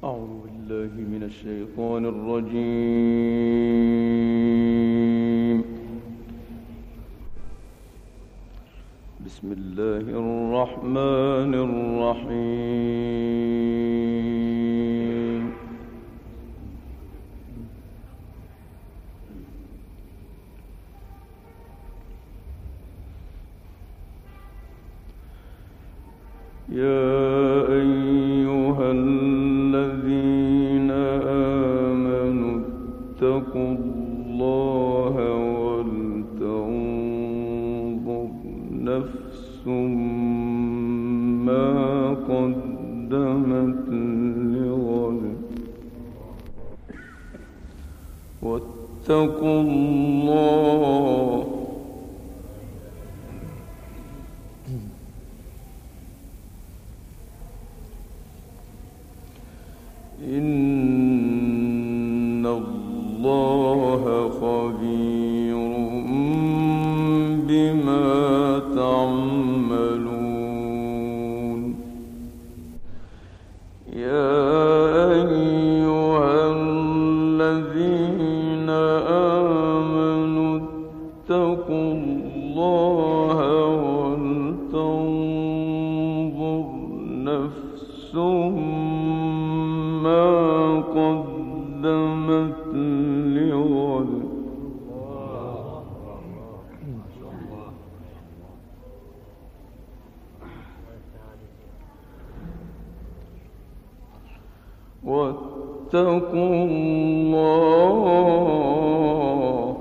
أعوذ بالله من الشيطان الرجيم. بسم الله الرحمن الرحيم. يا أيها الذين آمنوا اتقوا الله ولتنظر نفس ما قدمت لغد واتقوا الله إن الله خبير بما تعملون. يا أيها الذين آمنوا اتقوا الله ولتنظر نفس ما قدمت لغد واتقوا الله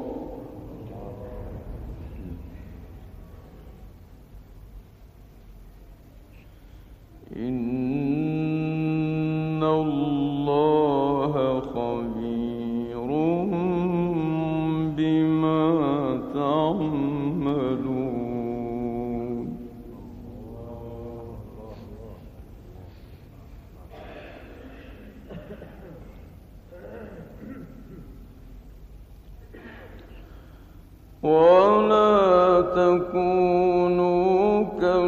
إن الله خبير بما تعملون. ولا تكونوا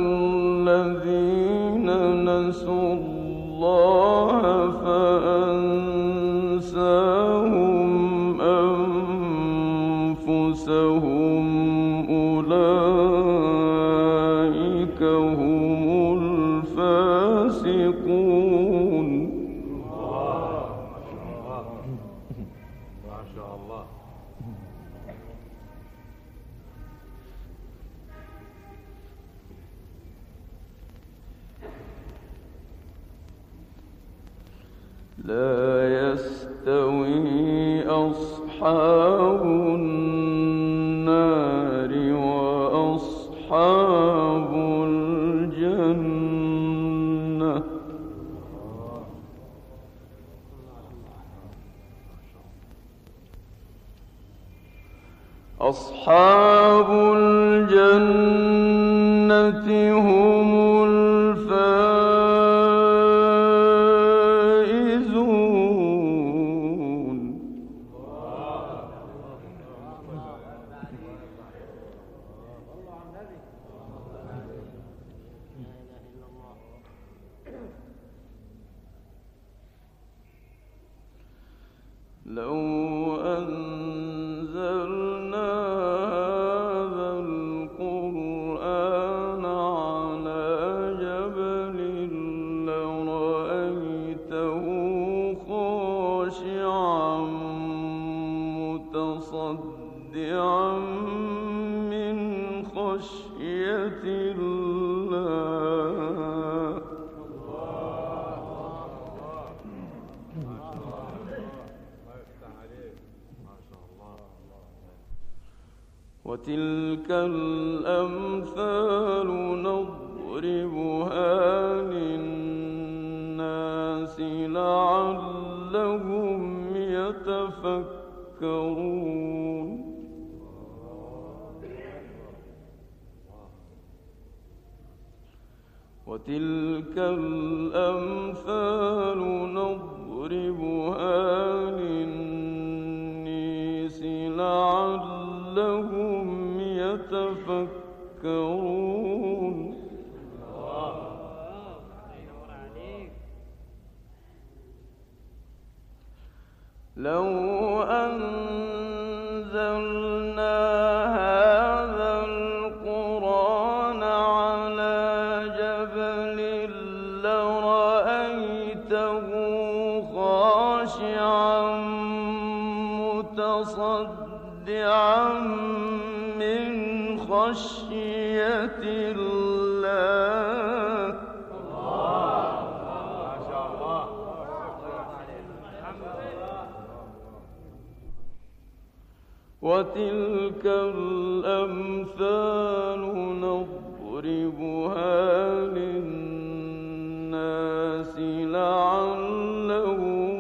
كالذين نسوا الله فأنساهم أنفسهم أولئك هم الفاسقون. ما شاء الله. لا يستوي أصحاب النار وأصحاب الجنة. أصحاب الجنة هم لو أنزلنا هذا القرآن على جبل لرأيته خاشعا متصدعا من خشية الله. وتلك الأمثال نضربها للناس لعلهم يتفكرون. وتلك الأمثال نضربها للناس لعلهم يتفكرون. لو أنزلنا هذا القرآن على جبل لرأيته خاشعا متصدعا من خشية الله. ما شاء الله. وتلك الأمثال نضربها للناس لعلهم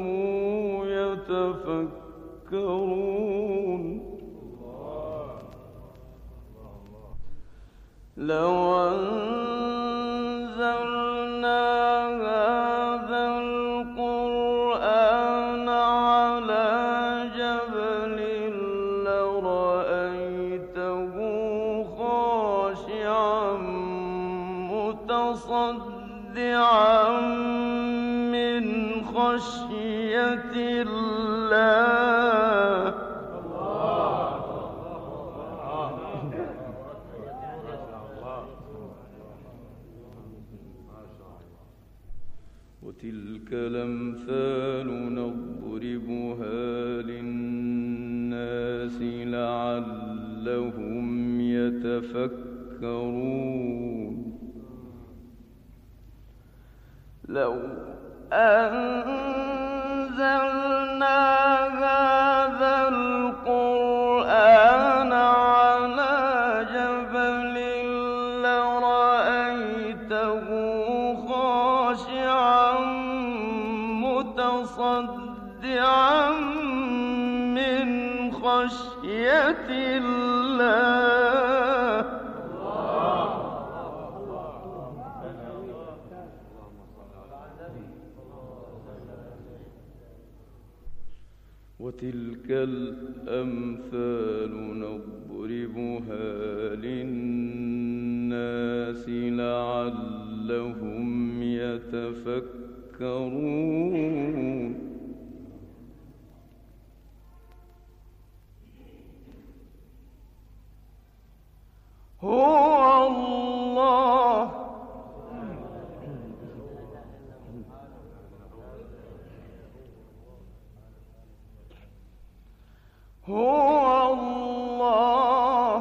يتفكرون. لو أنزلنا هذا القرآن على جبل لرأيته خاشعا متصدعا من خشية الله. وتلك الأمثال نضربها للناس لعلهم يتفكرون. لو أنزلنا هذا القرآن على جبل لرأيته خاشعا متصدعا من خشية الله. وتلك الأمثال نضربها للناس لعلهم يتفكرون. هو الله هو الله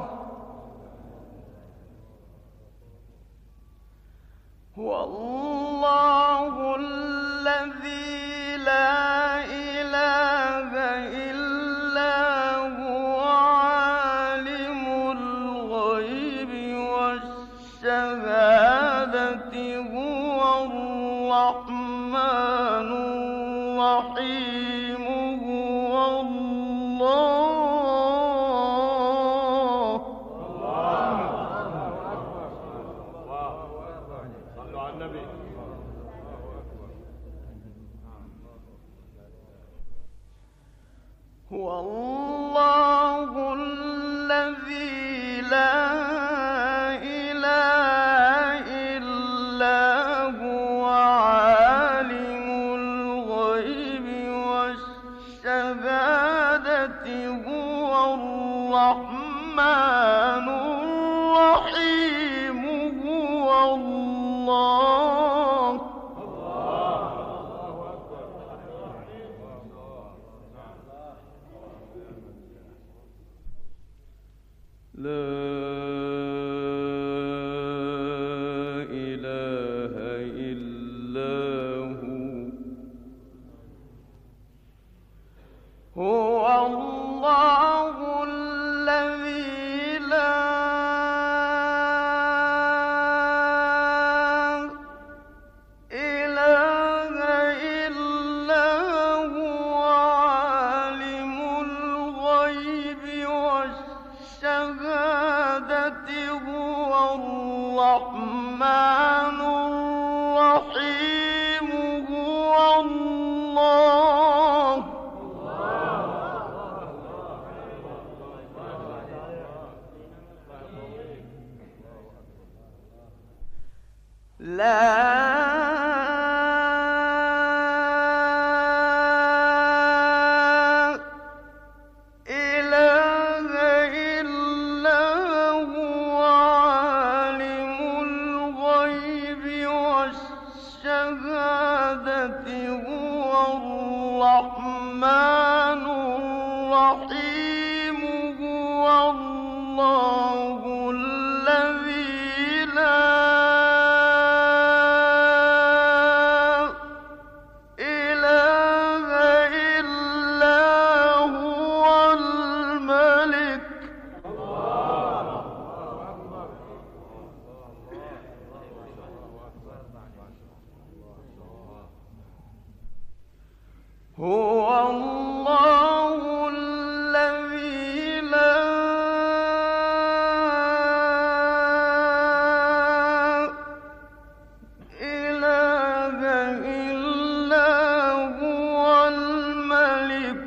هو الله الذي لا إله إلا هو عالم الغيب والشهادة هو الرحمن الرحيم هو الله. صلوا على النبي. هو الله الذي لا إله إلا هو عالم الغيب والشهادة هو الرحمن الرحيم هو الله. لا إله إلا هو الله الذي لا الشهادة هو الرحمن الرحيم هو الله الذي لا إله إلا هو الملك هو الله الذي لا إله إلا هو الملك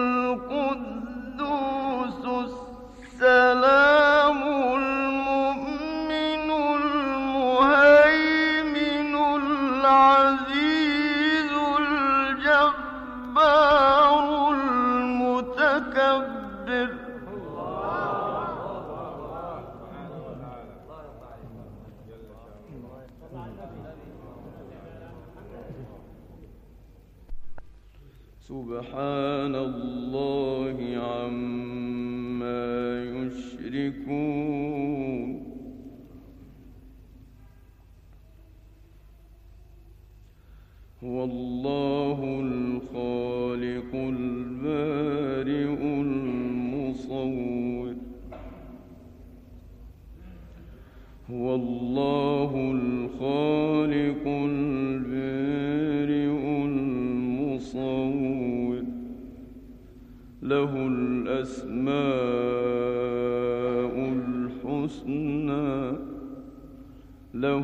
القدوس السلام المؤمن المهيمن العزيز الجبار المتكبر سبحان الله عما يشركون هو الله الخالق البارئ المصور هو الله الخالق البارئ المصور له الأسماء الحسنى له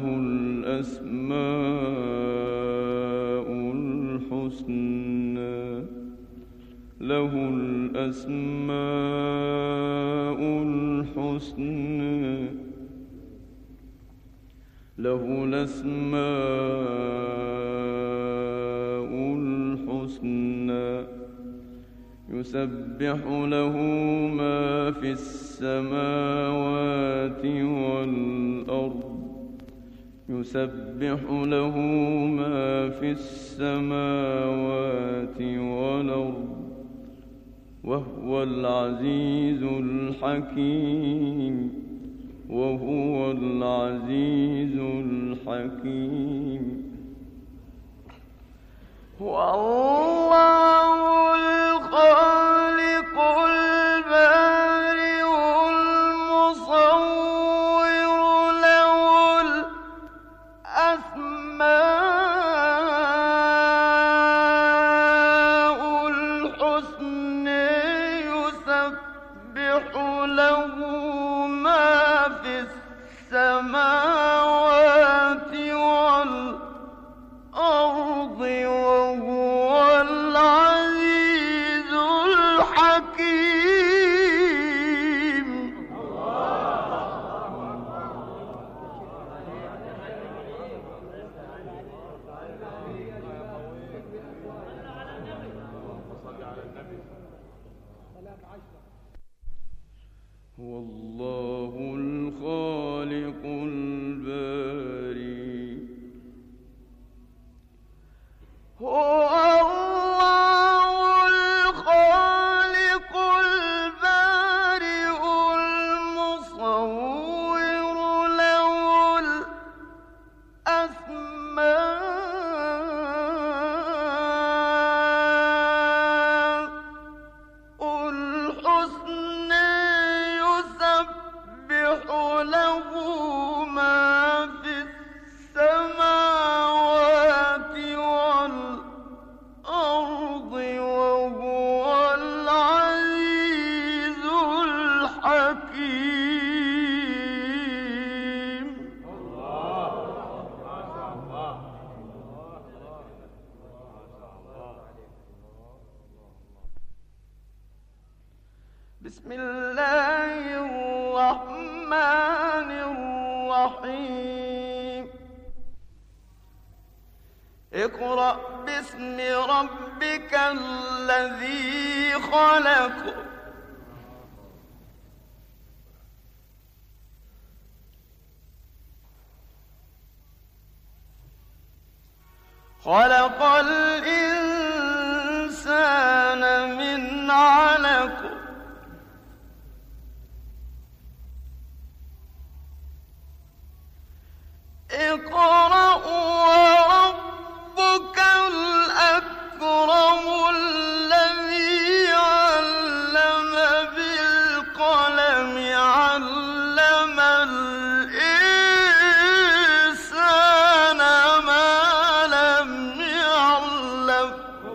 الأسماء الحسنى له الأسماء الحسنى له الأسماء الحسنى يسبح له ما في السماوات والأرض يسبح له ما في السماوات والأرض وهو العزيز الحكيم وهو العزيز الحكيم والله الخالق البارئ المصور له الأسماء الحسنى يسبح له ما في السماوات والأرض وهو العزيز الحكيم هو الله الخالق البارئ هو الله الخالق البارئ المصور له الأسماء الحسنى يسبح له ما في السماوات والأرض وهو العزيز الحكيم بسم الله الرحمن الرحيم اقرأ باسم ربك الذي خلق خلق الإنسان من علق اقرأ وربك الأكرم الذي علم بالقلم علم الإنسان ما لم يعلم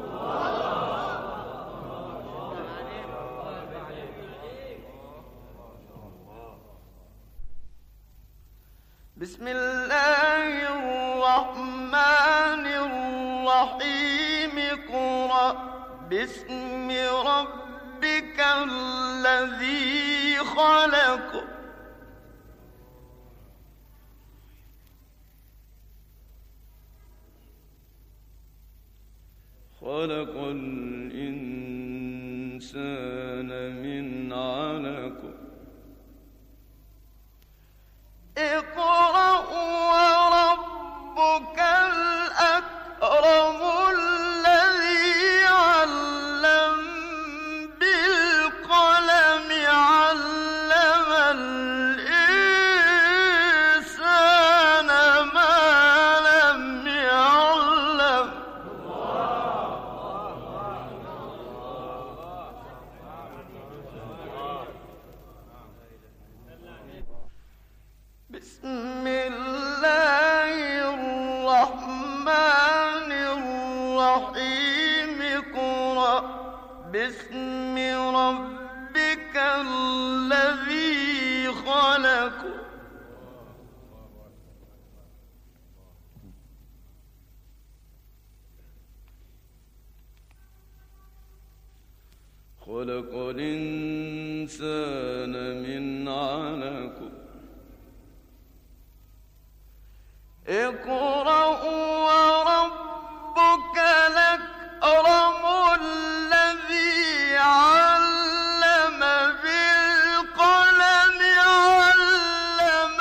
بسم الله الرحمن الرحيم اقرأ باسم ربك الذي خلق خلق الإنسان من علق اقرأ وربك الأكرم الذي علم بالقلم علم الإنسان ما لم يعلم بسم الله الرحمن الرحيم اقرأ باسم ربك الذي خلق خلق الإنسان من علق اقرأ وربك الأكرم الذي علم بالقلم علم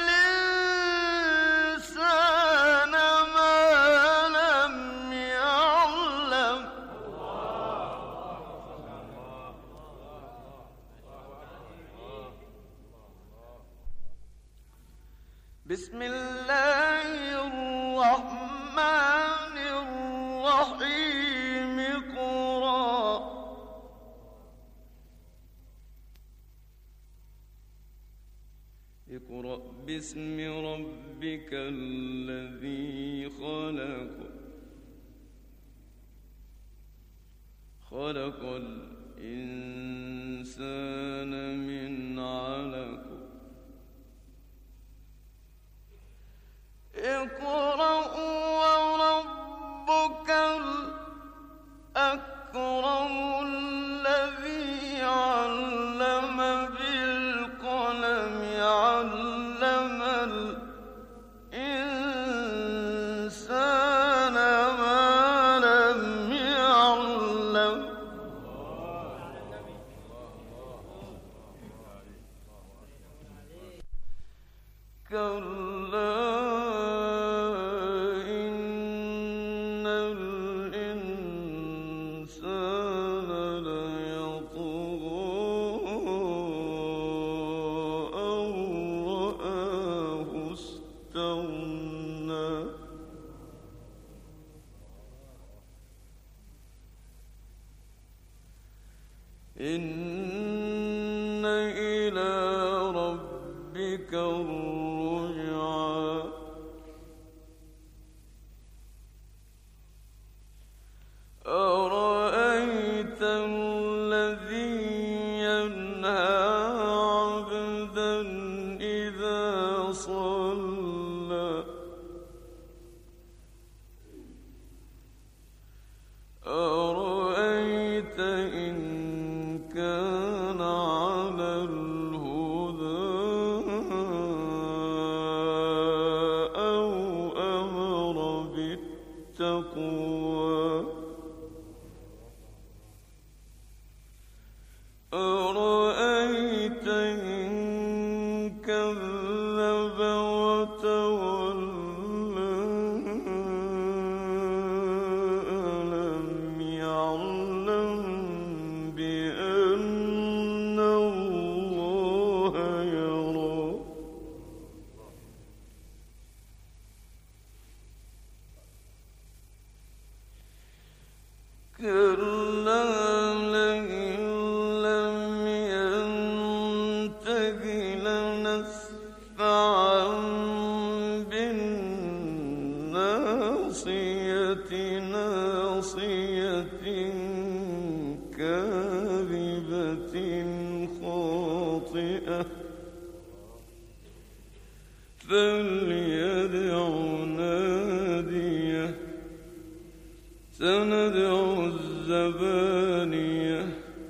الإنسان ما لم يعلم بسم الله الرحمن الرحيم اقرأ باسم ربك الذي خلق خلق الإنسان من علق اقرأ وربك الأكرم الذي علم بالقلم علم الإنسان ما لم يعلم كلا إن إلى ربك الرجعى أرأيت الذي ينهى عبدا إذا صلى أرأيت إن كان على الهدى أو أمر بالتقوى أرأيت إن كذب وتولى كلا لئن لم ينته لنسفعا بالناصية ناصية كاذبة خاطئة فليدع ناديه سندع الزبانية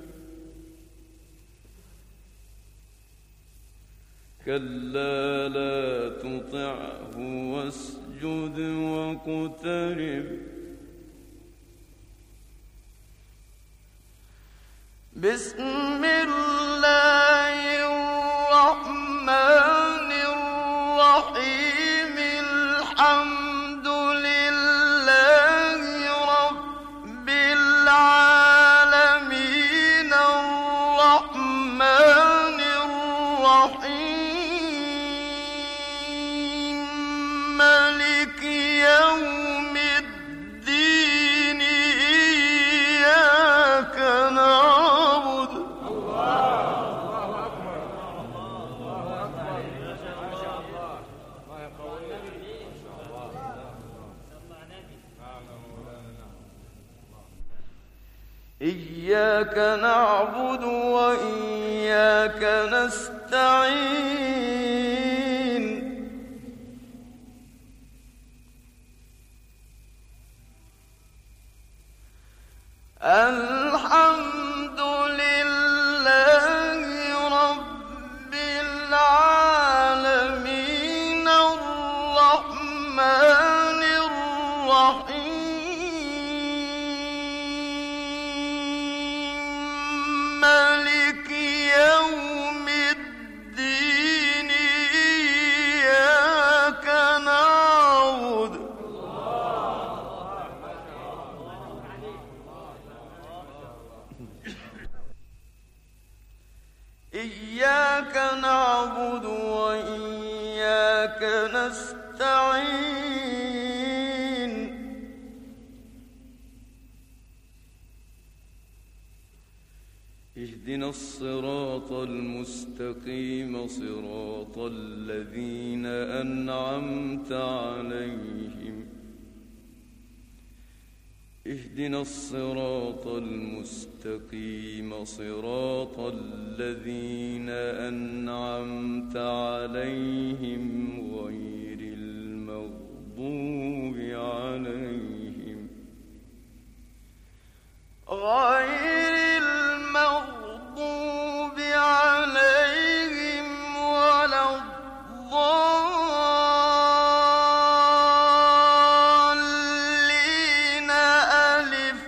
كلا لا تطعه واسجد واقترب بسم الله الرحمن الرحيم الحمد لله رب العالمين الرحمن الرحيم مالك يوم الدين إياك نعبد إياك نعبد وإياك نستعين الحمد لله رب العالمين الرحمن الرحيم مالك يوم الدين إياك نعبد إياك نعبد وإياك نستعين اهدنا الصراط المستقيم صراط الذين أنعمت عليهم اهدنا الصراط المستقيم صراط الذين أنعمت عليهم غير المغضوب عليهم ولا الضالين ألف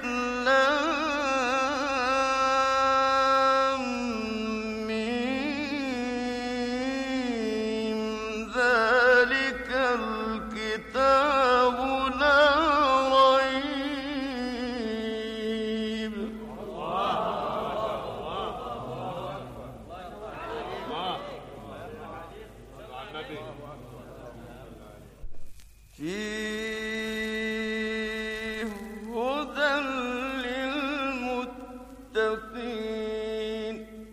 لام ميم ذلك الكتاب لا ريب فيه هدى للمتقين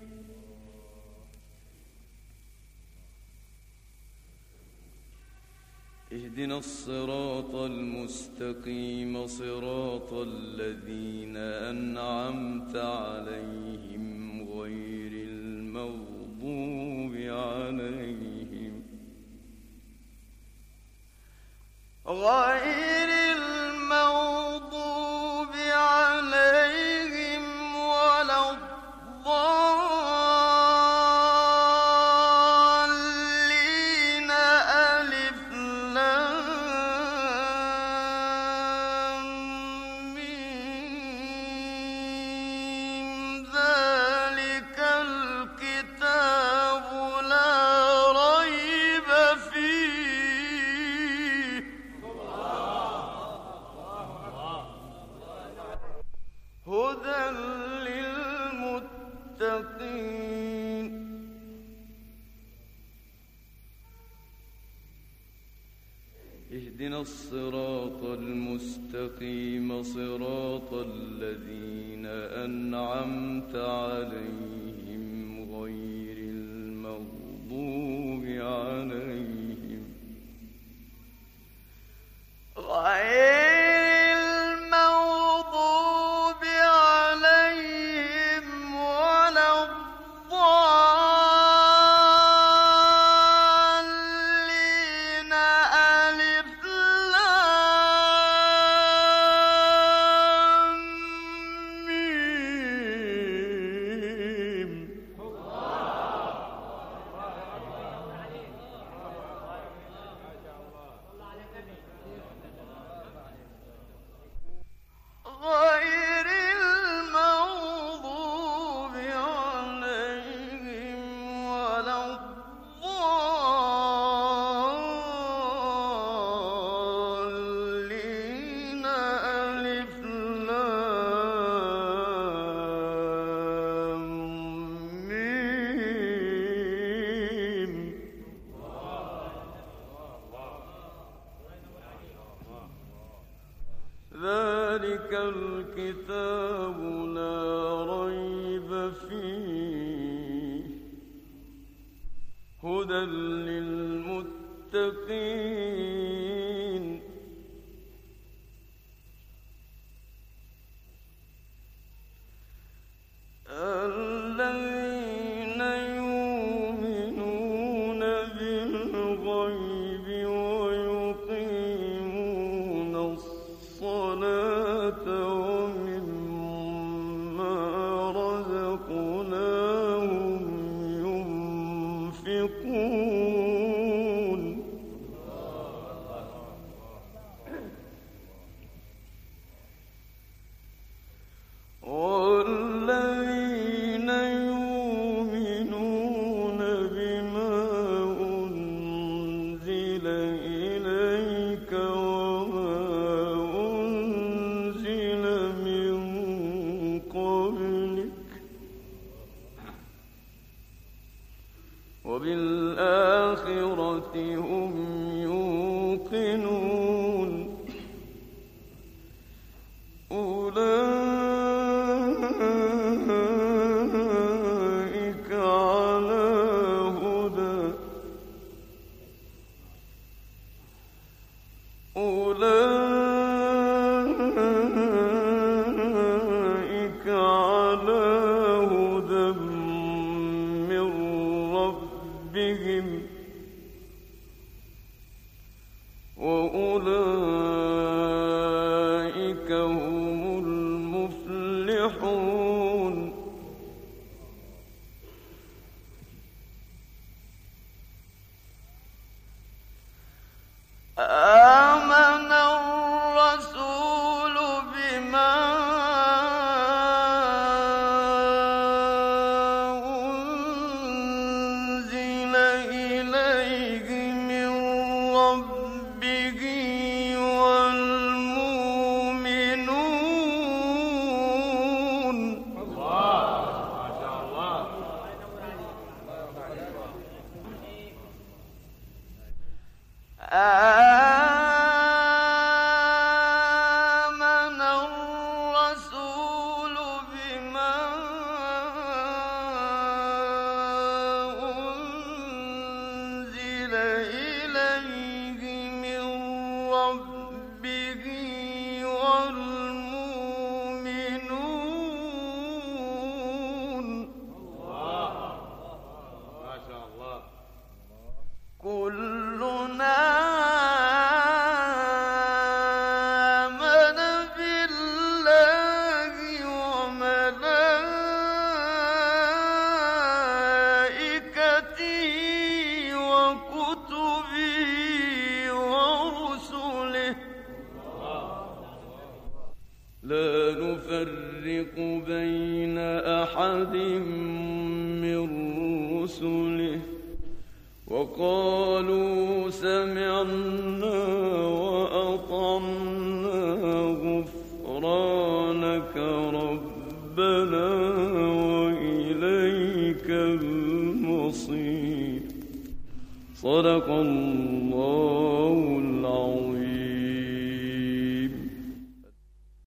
اهدنا الصراط المستقيم صراط الذين أنعمت عليهم غير المغضوب عليهم ولا الضالين ألف لام ميم ذلك الكتاب لا ريب فيه هدى للمتقين اهدنا الصراط الصراط المستقيم صراط الذين أنعمت عليهم غير المغضوب عليهم ولا الضالين ألف لام ميم غير المغضوب عليهم ولا الضالين ألف لام ميم ذلك الكتاب لا ريب فيه هدى للمتقين الذين يؤمنون بالغيب ويقيمون الصلاة ومما رزقناهم ينفقون والذين يؤمنون بما أنزل إليك وما أنزل من قبلك وبالآخرة هم يوقنون أولئك على هدى أولئك على هدى من ربهم وأولئك هم المفلحون آمن الرسول بما أنزل إليه من ربه والمؤمنون ما شاء الله. آمن الرسول بما أنزل إليه من ربه والمؤمنون ما شاء الله. كلنا آمن بالله وملائكته وكتبه ورسله لا نفرق بين أحد من رسله وقالوا سمعنا وأطعنا غفرانك ربنا وإليك المصير. صدق الله العظيم.